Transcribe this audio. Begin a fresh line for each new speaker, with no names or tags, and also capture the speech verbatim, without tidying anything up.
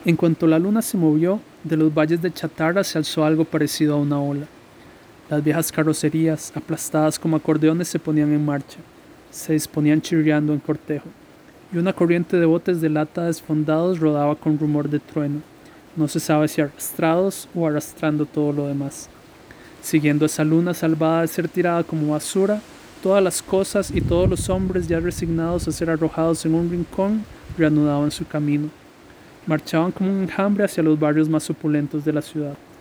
En cuanto la luna se movió, de los valles de chatarra se alzó algo parecido a una ola. Las viejas carrocerías, aplastadas como acordeones, se ponían en marcha, se disponían chirriando en cortejo, y una corriente de botes de lata desfondados rodaba con rumor de trueno, no se sabe si arrastrados o arrastrando todo lo demás. Siguiendo esa luna salvada de ser tirada como basura, todas las cosas y todos los hombres ya resignados a ser arrojados en un rincón reanudaban su camino. Marchaban como un enjambre hacia los barrios más opulentos de la ciudad.